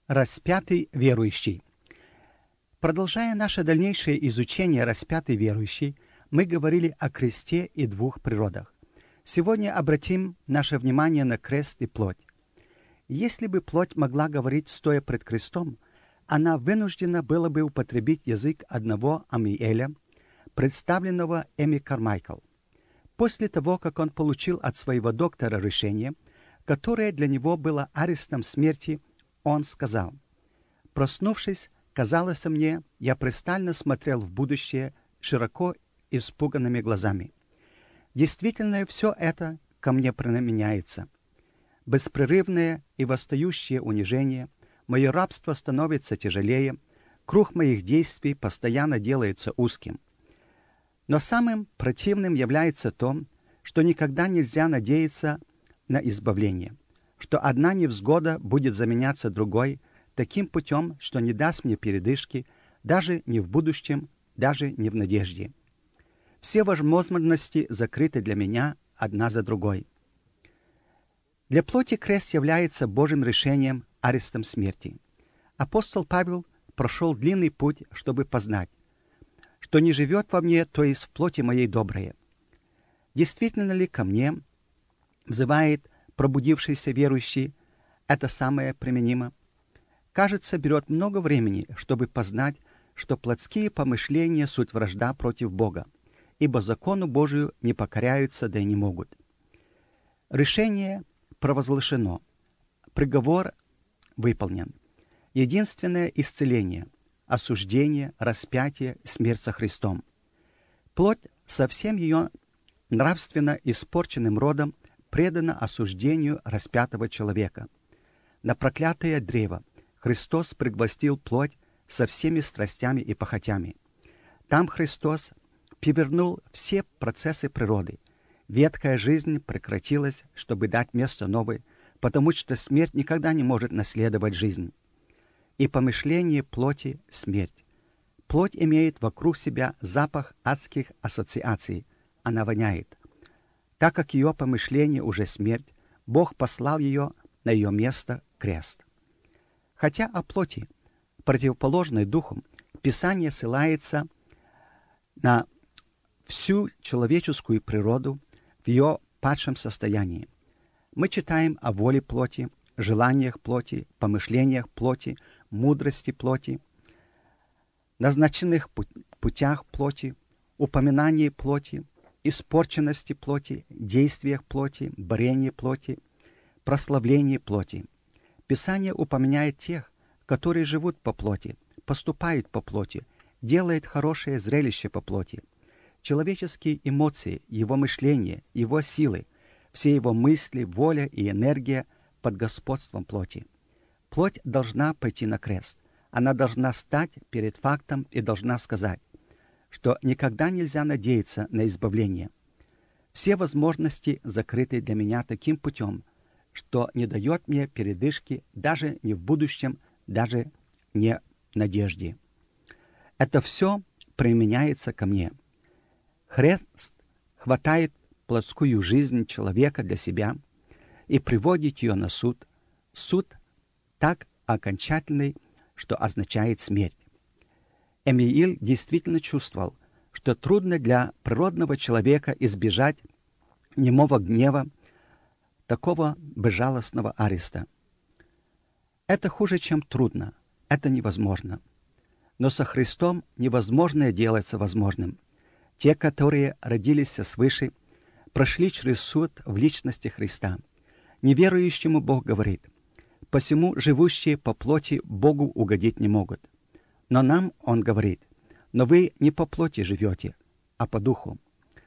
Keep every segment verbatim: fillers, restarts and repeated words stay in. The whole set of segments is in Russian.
Распятый верующий. Продолжая наше дальнейшее изучение распятый верующий, мы говорили о кресте и двух природах. Сегодня обратим наше внимание на крест и плоть. Если бы плоть могла говорить, стоя пред крестом, она вынуждена была бы употребить язык одного Амиэля, представленного Эми Кармайкл. После того, как он получил от своего доктора решение, которое для него было арестом смерти, он сказал: «Проснувшись, казалось мне, я пристально смотрел в будущее широко испуганными глазами. Действительно, все это ко мне применяется. Беспрерывное и восстающее унижение, мое рабство становится тяжелее, круг моих действий постоянно делается узким. Но самым противным является то, что никогда нельзя надеяться на избавление, что одна невзгода будет заменяться другой таким путем, что не даст мне передышки даже не в будущем, даже не в надежде. Все возможности закрыты для меня одна за другой. Для плоти крест является Божьим решением, арестом смерти. Апостол Павел прошел длинный путь, чтобы познать, что не живет во мне, то есть в плоти моей доброе. Действительно ли ко мне, взывает пробудившийся верующий, это самое применимо? Кажется, берет много времени, чтобы познать, что плотские помышления суть вражда против Бога, ибо закону Божию не покоряются, да и не могут. Решение провозглашено, приговор выполнен. Единственное исцеление — осуждение, распятие, смерть со Христом. Плоть со всем ее нравственно испорченным родом предана осуждению распятого человека. На проклятое древо Христос пригвоздил плоть со всеми страстями и похотями. Там Христос перевернул все процессы природы. Ветхая жизнь прекратилась, чтобы дать место новой, потому что смерть никогда не может наследовать жизнь. И помышление плоти — смерть. Плоть имеет вокруг себя запах адских ассоциаций. Она воняет. Так как ее помышление уже смерть, Бог послал ее на ее место крест. Хотя о плоти, противоположной духу, Писание ссылается на всю человеческую природу в ее падшем состоянии. Мы читаем о воле плоти, желаниях плоти, помышлениях плоти, мудрости плоти, назначенных путях плоти, упоминании плоти, испорченности плоти, действиях плоти, брении плоти, прославлении плоти. Писание упоминает тех, которые живут по плоти, поступают по плоти, делают хорошее зрелище по плоти. Человеческие эмоции, его мышление, его силы, все его мысли, воля и энергия под господством плоти. Плоть должна пойти на крест. Она должна стать перед фактом и должна сказать, что никогда нельзя надеяться на избавление. Все возможности закрыты для меня таким путем, что не дает мне передышки даже не в будущем, даже не в надежде. Это все применяется ко мне. Хрест хватает плотскую жизнь человека для себя и приводит ее на суд. Суд так окончательный, что означает смерть. Эмиил действительно чувствовал, что трудно для природного человека избежать немого гнева, такого безжалостного ареста. Это хуже, чем трудно, это невозможно. Но со Христом невозможное делается возможным. Те, которые родились свыше, прошли через суд в личности Христа. Неверующему Бог говорит: «Посему живущие по плоти Богу угодить не могут». Но нам Он говорит: «Но вы не по плоти живете, а по духу».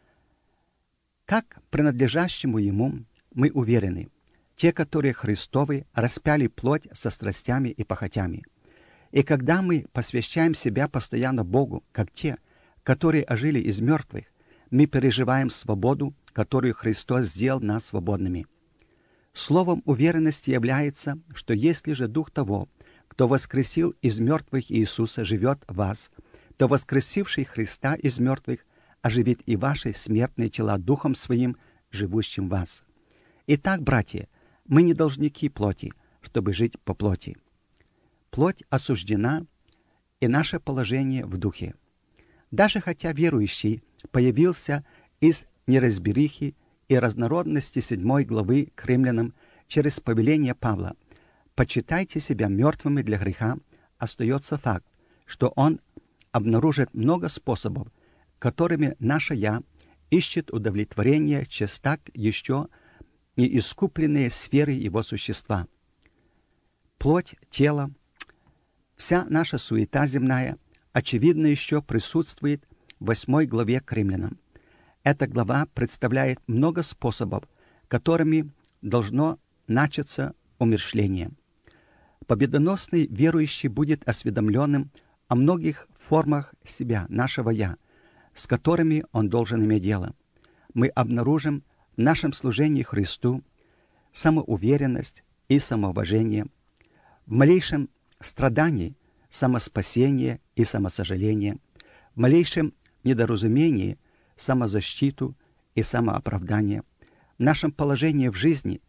Как принадлежащему Ему мы уверены, те, которые Христовы, распяли плоть со страстями и похотями. И когда мы посвящаем себя постоянно Богу, как те, которые ожили из мертвых, мы переживаем свободу, которую Христос сделал нас свободными. Словом уверенности является, что если же Дух того, кто воскресил из мертвых Иисуса, живет в вас, то воскресивший Христа из мертвых оживит и ваши смертные тела Духом Своим, живущим в вас. Итак, братья, мы не должники плоти, чтобы жить по плоти. Плоть осуждена, и наше положение в духе. Даже хотя верующий появился из неразберихи и разнородности седьмой главы к римлянам через повеление Павла «почитайте себя мертвыми для греха», остается факт, что он обнаружит много способов, которыми наше «я» ищет удовлетворение через так еще неискупленные сферы его существа. Плоть, тело, вся наша суета земная, очевидно, еще присутствует в восьмой главе к римлянам. Эта глава представляет много способов, которыми должно начаться умерщвление. Победоносный верующий будет осведомленным о многих формах себя, нашего «я», с которыми он должен иметь дело. Мы обнаружим в нашем служении Христу самоуверенность и самоуважение, в малейшем страдании самоспасение и самосожаление, в малейшем недоразумении самозащиту и самооправдание, в нашем положении в жизни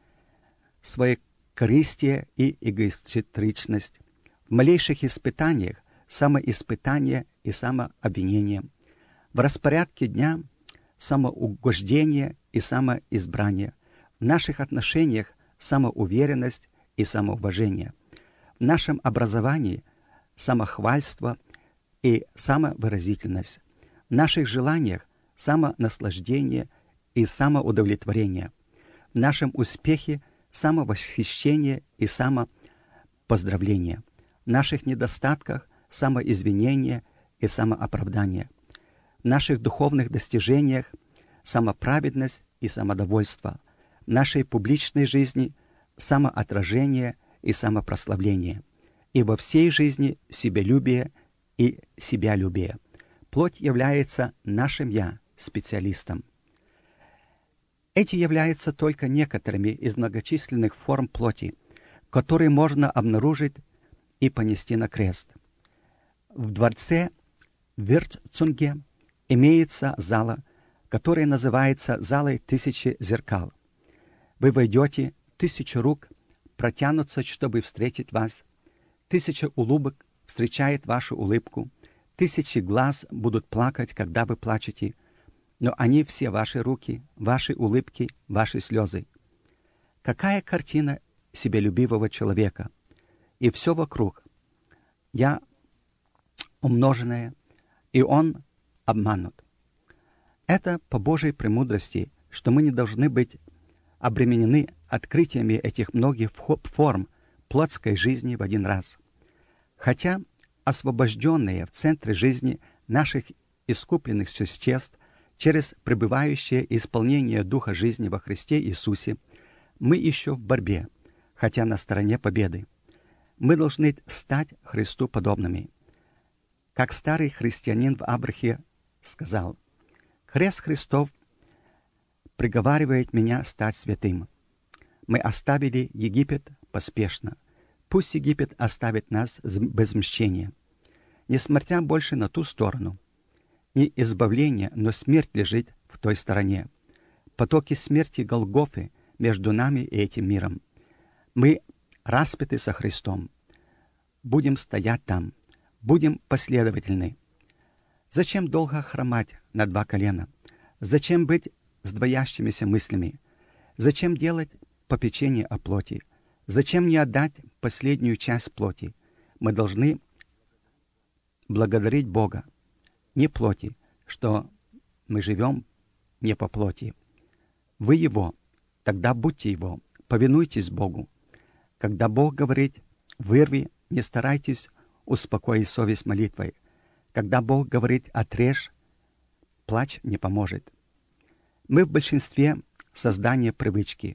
своекорыстие и эгоистричность, в малейших испытаниях самоиспытание и самообвинение, в распорядке дня самоугождение и самоизбрание, в наших отношениях самоуверенность и самоуважение, в нашем образовании самохвальство и самовыразительность, в наших желаниях самонаслаждение и самоудовлетворение, в нашем успехе самовосхищение и самопоздравление, в наших недостатках самоизвинение и самооправдание, в наших духовных достижениях самоправедность и самодовольство, в нашей публичной жизни самоотражение и самопрославление, и во всей жизни себялюбие и себялюбие. Плоть является нашим «я», специалистом. Эти являются только некоторыми из многочисленных форм плоти, которые можно обнаружить и понести на крест. В дворце Виртцунге имеется зала, которая называется «Залой тысячи зеркал». Вы войдете, тысяча рук протянутся, чтобы встретить вас, тысяча улыбок встречает вашу улыбку, тысячи глаз будут плакать, когда вы плачете, но они все ваши руки, ваши улыбки, ваши слезы. Какая картина себялюбивого человека! И все вокруг. Я умноженное, и он обманут. Это по Божьей премудрости, что мы не должны быть обременены открытиями этих многих форм плотской жизни в один раз. Хотя освобожденные в центре жизни наших искупленных существ через пребывающее исполнение Духа жизни во Христе Иисусе, мы еще в борьбе, хотя на стороне победы. Мы должны стать Христу подобными. Как старый христианин в Абрахе сказал: «Крест Христов приговаривает меня стать святым. Мы оставили Египет поспешно. Пусть Египет оставит нас без мщения. Несмотря больше на ту сторону. Не избавление, но смерть лежит в той стороне. Потоки смерти Голгофы между нами и этим миром. Мы распяты со Христом. Будем стоять там. Будем последовательны. Зачем долго хромать на два колена? Зачем быть с двоящимися мыслями? Зачем делать попечение о плоти? Зачем не отдать последнюю часть плоти? Мы должны благодарить Бога, не плоти, что мы живем не по плоти. Вы Его, тогда будьте Его, повинуйтесь Богу. Когда Бог говорит «вырви», не старайтесь успокоить совесть молитвой. Когда Бог говорит «отрежь», плач не поможет. Мы в большинстве создания привычки.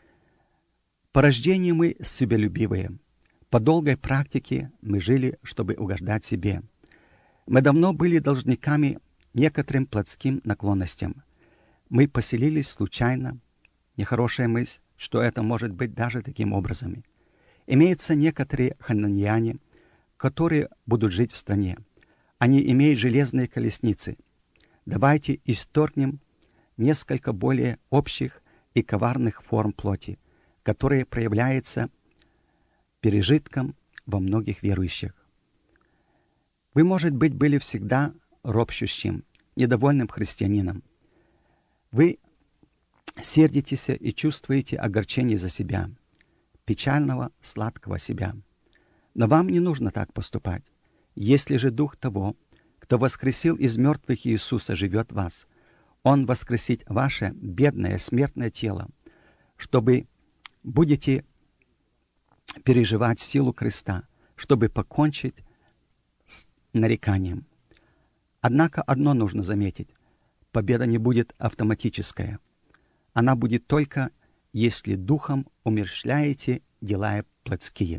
По рождению мы себялюбивые. По долгой практике мы жили, чтобы угождать себе. Мы давно были должниками некоторым плотским наклонностям. Мы поселились случайно. Нехорошая мысль, что это может быть даже таким образом. Имеются некоторые хананьяне, которые будут жить в стране. Они имеют железные колесницы. Давайте исторгнем несколько более общих и коварных форм плоти, которые проявляются пережитком во многих верующих. Вы, может быть, были всегда ропщущим, недовольным христианином. Вы сердитесь и чувствуете огорчение за себя, печального, сладкого себя. Но вам не нужно так поступать. Если же Дух того, кто воскресил из мертвых Иисуса, живет в вас, Он воскресит ваше бедное смертное тело, чтобы будете переживать силу креста, чтобы покончить с нареканием. Однако одно нужно заметить. Победа не будет автоматическая. Она будет только, если духом умерщвляете дела плотские.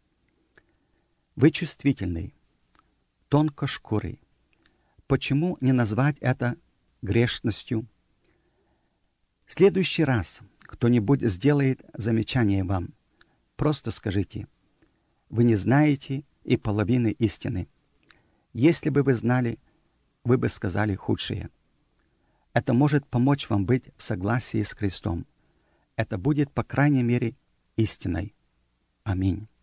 Вы чувствительный, тонкошкурый. Почему не назвать это грешностью? В следующий раз кто-нибудь сделает замечание вам, просто скажите: вы не знаете и половины истины. Если бы вы знали, вы бы сказали худшее. Это может помочь вам быть в согласии с Христом. Это будет, по крайней мере, истиной. Аминь.